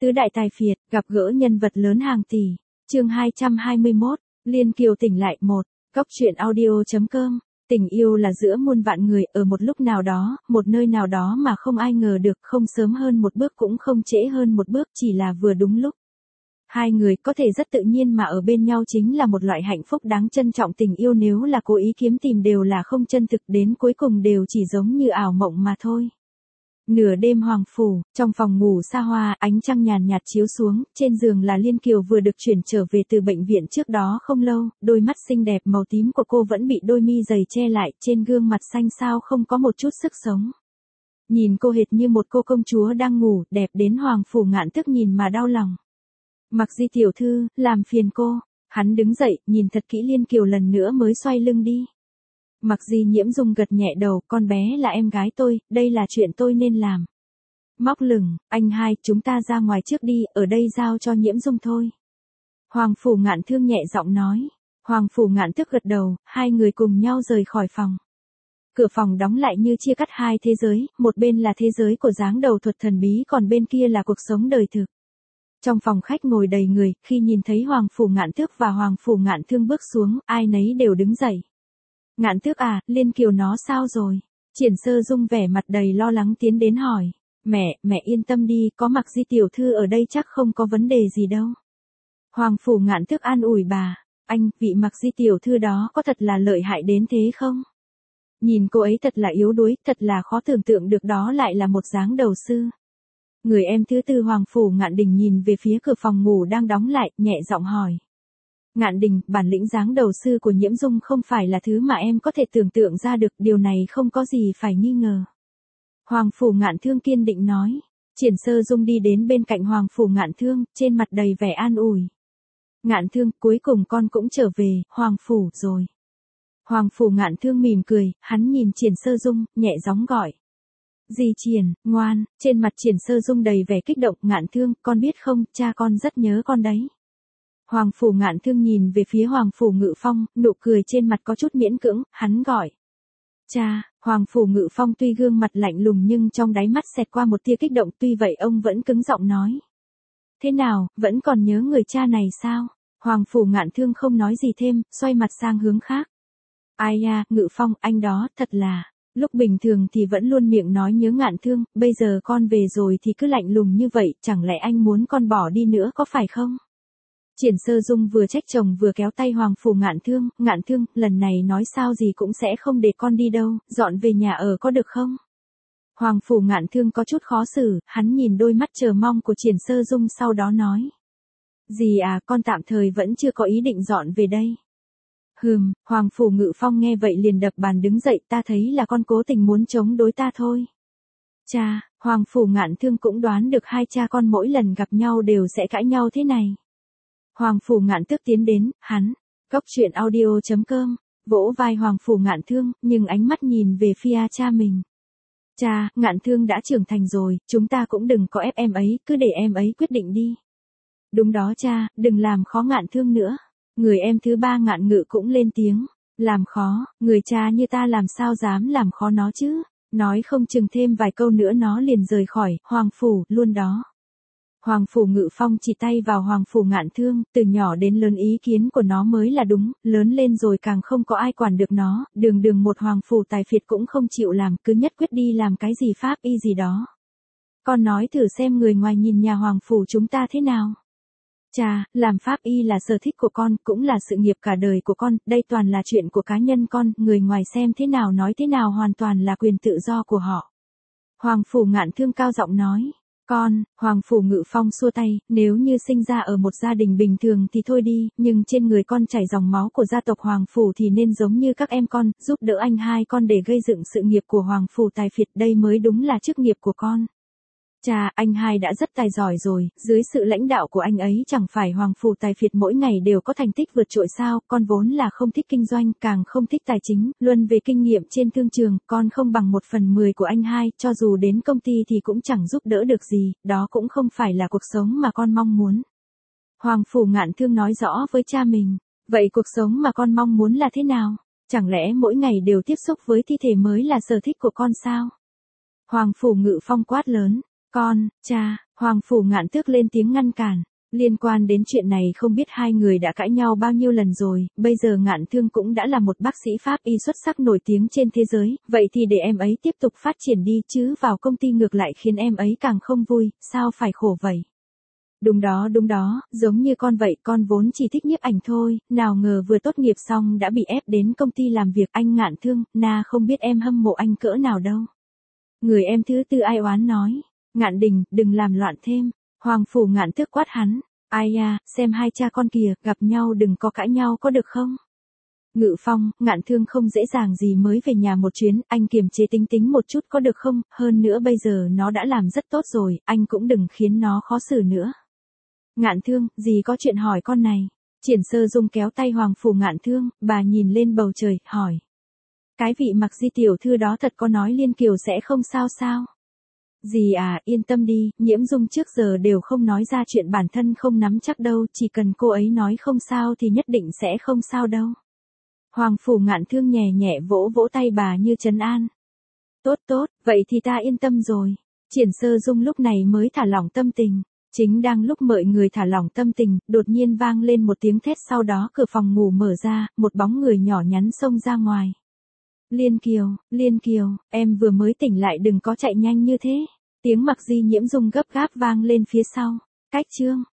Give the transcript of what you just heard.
Tứ đại tài phiệt, gặp gỡ nhân vật lớn hàng tỷ. Chương 221, Liên Kiều tỉnh lại 1. Cốc truyện audio.com. Tình yêu là giữa muôn vạn người, ở một lúc nào đó, một nơi nào đó mà không ai ngờ được, không sớm hơn một bước cũng không trễ hơn một bước, chỉ là vừa đúng lúc. Hai người có thể rất tự nhiên mà ở bên nhau chính là một loại hạnh phúc đáng trân trọng. Tình yêu nếu là cố ý kiếm tìm đều là không chân thực, đến cuối cùng đều chỉ giống như ảo mộng mà thôi. Nửa đêm Hoàng Phủ, trong phòng ngủ xa hoa, ánh trăng nhàn nhạt chiếu xuống, trên giường là Liên Kiều vừa được chuyển trở về từ bệnh viện trước đó không lâu, đôi mắt xinh đẹp màu tím của cô vẫn bị đôi mi dày che lại, trên gương mặt xanh xao không có một chút sức sống. Nhìn cô hệt như một cô công chúa đang ngủ, đẹp đến Hoàng Phủ Ngạn tức nhìn mà đau lòng. Mặc Di tiểu thư, làm phiền cô. Hắn đứng dậy, nhìn thật kỹ Liên Kiều lần nữa mới xoay lưng đi. Mặc Di Nhiễm Dung gật nhẹ đầu, con bé là em gái tôi, đây là chuyện tôi nên làm. Móc lửng, anh hai, chúng ta ra ngoài trước đi, ở đây giao cho Nhiễm Dung thôi. Hoàng Phủ Ngạn thương nhẹ giọng nói. Hoàng Phủ Ngạn tức gật đầu, hai người cùng nhau rời khỏi phòng. Cửa phòng đóng lại như chia cắt hai thế giới, một bên là thế giới của dáng đầu thuật thần bí, còn bên kia là cuộc sống đời thực. Trong phòng khách ngồi đầy người, khi nhìn thấy Hoàng Phủ Ngạn Tước và Hoàng Phủ Ngạn Thương bước xuống, ai nấy đều đứng dậy. Ngạn Tước à, Liên Kiều nó sao rồi? Triển Sơ Dung vẻ mặt đầy lo lắng tiến đến hỏi. Mẹ yên tâm đi, có Mặc Di tiểu thư ở đây chắc không có vấn đề gì đâu. Hoàng Phủ Ngạn Tước an ủi bà. Anh, vị Mặc Di tiểu thư đó có thật là lợi hại đến thế không? Nhìn cô ấy thật là yếu đuối, thật là khó tưởng tượng được đó lại là một dáng đầu sư. Người em thứ tư Hoàng Phủ Ngạn Đình nhìn về phía cửa phòng ngủ đang đóng lại, nhẹ giọng hỏi. Ngạn Đình, bản lĩnh dáng đầu sư của Nhiễm Dung không phải là thứ mà em có thể tưởng tượng ra được, điều này không có gì phải nghi ngờ. Hoàng Phủ Ngạn Thương kiên định nói. Triển Sơ Dung đi đến bên cạnh Hoàng Phủ Ngạn Thương, trên mặt đầy vẻ an ủi. Ngạn Thương, cuối cùng con cũng trở về, Hoàng Phủ rồi. Hoàng Phủ Ngạn Thương mỉm cười, hắn nhìn Triển Sơ Dung, nhẹ giọng gọi. Dì Triển, ngoan, trên mặt Triển Sơ Dung đầy vẻ kích động. Ngạn Thương, con biết không, cha con rất nhớ con đấy. Hoàng Phủ Ngạn Thương nhìn về phía Hoàng Phủ Ngự Phong, nụ cười trên mặt có chút miễn cưỡng, hắn gọi. Cha, Hoàng Phủ Ngự Phong tuy gương mặt lạnh lùng nhưng trong đáy mắt xẹt qua một tia kích động, tuy vậy ông vẫn cứng giọng nói. Thế nào, vẫn còn nhớ người cha này sao? Hoàng Phủ Ngạn Thương không nói gì thêm, xoay mặt sang hướng khác. Ai ya, Ngự Phong, anh đó, thật là. Lúc bình thường thì vẫn luôn miệng nói nhớ Ngạn Thương, bây giờ con về rồi thì cứ lạnh lùng như vậy, chẳng lẽ anh muốn con bỏ đi nữa có phải không? Triển Sơ Dung vừa trách chồng vừa kéo tay Hoàng Phủ Ngạn Thương, lần này nói sao gì cũng sẽ không để con đi đâu, dọn về nhà ở có được không? Hoàng Phủ Ngạn Thương có chút khó xử, hắn nhìn đôi mắt chờ mong của Triển Sơ Dung sau đó nói. Dì à, con tạm thời vẫn chưa có ý định dọn về đây. Hoàng Phủ Ngự Phong nghe vậy liền đập bàn đứng dậy, ta thấy là con cố tình muốn chống đối ta thôi. Cha, Hoàng Phủ Ngạn Thương cũng đoán được hai cha con mỗi lần gặp nhau đều sẽ cãi nhau thế này. Hoàng Phủ Ngạn Tước tiến đến, hắn, Cốc truyện audio.com, vỗ vai Hoàng Phủ Ngạn Thương, nhưng ánh mắt nhìn về phía cha mình. Cha, Ngạn Thương đã trưởng thành rồi, chúng ta cũng đừng có ép em ấy, cứ để em ấy quyết định đi. Đúng đó cha, đừng làm khó Ngạn Thương nữa. Người em thứ ba Ngạn Ngự cũng lên tiếng. Làm khó, người cha như ta làm sao dám làm khó nó chứ. Nói không chừng thêm vài câu nữa nó liền rời khỏi, Hoàng Phủ, luôn đó. Hoàng Phủ Ngự Phong chỉ tay vào Hoàng Phủ Ngạn Thương, từ nhỏ đến lớn ý kiến của nó mới là đúng, lớn lên rồi càng không có ai quản được nó, đường một Hoàng Phủ tài phiệt cũng không chịu làm, cứ nhất quyết đi làm cái gì pháp y gì đó. Con nói thử xem người ngoài nhìn nhà Hoàng Phủ chúng ta thế nào. Cha, làm pháp y là sở thích của con, cũng là sự nghiệp cả đời của con, đây toàn là chuyện của cá nhân con, người ngoài xem thế nào nói thế nào hoàn toàn là quyền tự do của họ. Hoàng Phủ Ngạn Thương cao giọng nói. Con, Hoàng Phủ Ngự Phong xua tay, nếu như sinh ra ở một gia đình bình thường thì thôi đi, nhưng trên người con chảy dòng máu của gia tộc Hoàng Phủ thì nên giống như các em con, giúp đỡ anh hai con để gây dựng sự nghiệp của Hoàng Phủ tài phiệt, đây mới đúng là chức nghiệp của con. Cha, anh hai đã rất tài giỏi rồi, dưới sự lãnh đạo của anh ấy chẳng phải Hoàng Phủ tài phiệt mỗi ngày đều có thành tích vượt trội sao, con vốn là không thích kinh doanh, càng không thích tài chính, luận về kinh nghiệm trên thương trường, con không bằng 1/10 của anh hai, cho dù đến công ty thì cũng chẳng giúp đỡ được gì, đó cũng không phải là cuộc sống mà con mong muốn. Hoàng Phủ Ngạn Thương nói rõ với cha mình, vậy cuộc sống mà con mong muốn là thế nào? Chẳng lẽ mỗi ngày đều tiếp xúc với thi thể mới là sở thích của con sao? Hoàng Phủ Ngự Phong quát lớn. Con, cha, Hoàng Phủ Ngạn Tước lên tiếng ngăn cản. Liên quan đến chuyện này không biết hai người đã cãi nhau bao nhiêu lần rồi, bây giờ Ngạn Thương cũng đã là một bác sĩ pháp y xuất sắc nổi tiếng trên thế giới, vậy thì để em ấy tiếp tục phát triển đi chứ vào công ty ngược lại khiến em ấy càng không vui, sao phải khổ vậy? Đúng đó, giống như con vậy, con vốn chỉ thích nhiếp ảnh thôi, nào ngờ vừa tốt nghiệp xong đã bị ép đến công ty làm việc. Anh Ngạn Thương, na không biết em hâm mộ anh cỡ nào đâu. Người em thứ tư ai oán nói. Ngạn Đình, đừng làm loạn thêm. Hoàng Phủ Ngạn Tước quát hắn. Ai à, xem hai cha con kìa, gặp nhau đừng có cãi nhau có được không? Ngự Phong, Ngạn Thương không dễ dàng gì mới về nhà một chuyến, anh kiềm chế tính một chút có được không? Hơn nữa bây giờ nó đã làm rất tốt rồi, anh cũng đừng khiến nó khó xử nữa. Ngạn Thương, gì có chuyện hỏi con này? Triển Sơ Dung kéo tay Hoàng Phủ Ngạn Thương, bà nhìn lên bầu trời, hỏi. Cái vị Mặc Di tiểu thư đó thật có nói Liên Kiều sẽ không sao sao? Dì à, yên tâm đi, Nhiễm Dung trước giờ đều không nói ra chuyện bản thân không nắm chắc đâu, chỉ cần cô ấy nói không sao thì nhất định sẽ không sao đâu. Hoàng Phủ Ngạn Thương nhẹ nhẹ vỗ vỗ tay bà như trấn an. Tốt, vậy thì ta yên tâm rồi. Triển Sơ Dung lúc này mới thả lỏng tâm tình. Chính đang lúc mọi người thả lỏng tâm tình, đột nhiên vang lên một tiếng thét, sau đó cửa phòng ngủ mở ra, một bóng người nhỏ nhắn xông ra ngoài. Liên Kiều, em vừa mới tỉnh lại đừng có chạy nhanh như thế. Tiếng Mặc Di Nhiễm Dung gấp gáp vang lên phía sau. Cách chương